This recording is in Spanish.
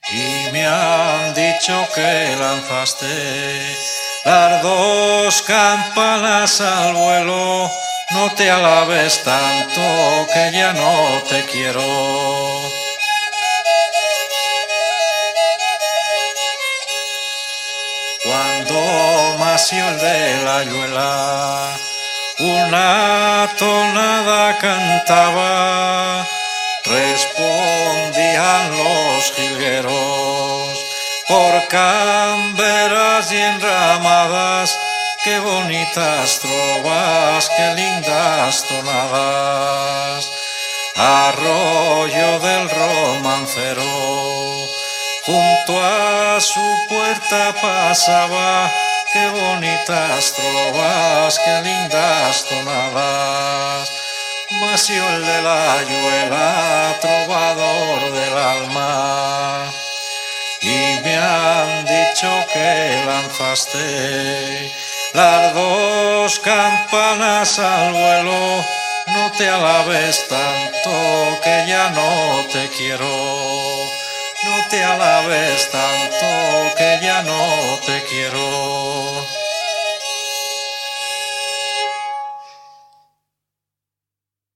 Y me han dicho que lanzaste las dos campanas al vuelo. No te alabes tanto que ya no te quiero. Cuando mació el de la Ayuela una tonada cantaba, respondían los jilgueros por camberas y enramadas. Qué bonitas trovas, qué lindas tonadas. Arroyo del romancero, junto a su puerta pasaba. Qué bonitas trovas, qué lindas tonadas. Mació el de la Ayuela, trovador del alma. Y me han dicho que lanzaste las dos campanas al vuelo. No te alabes tanto que ya no te quiero. No te alabes tanto que ya no te quiero.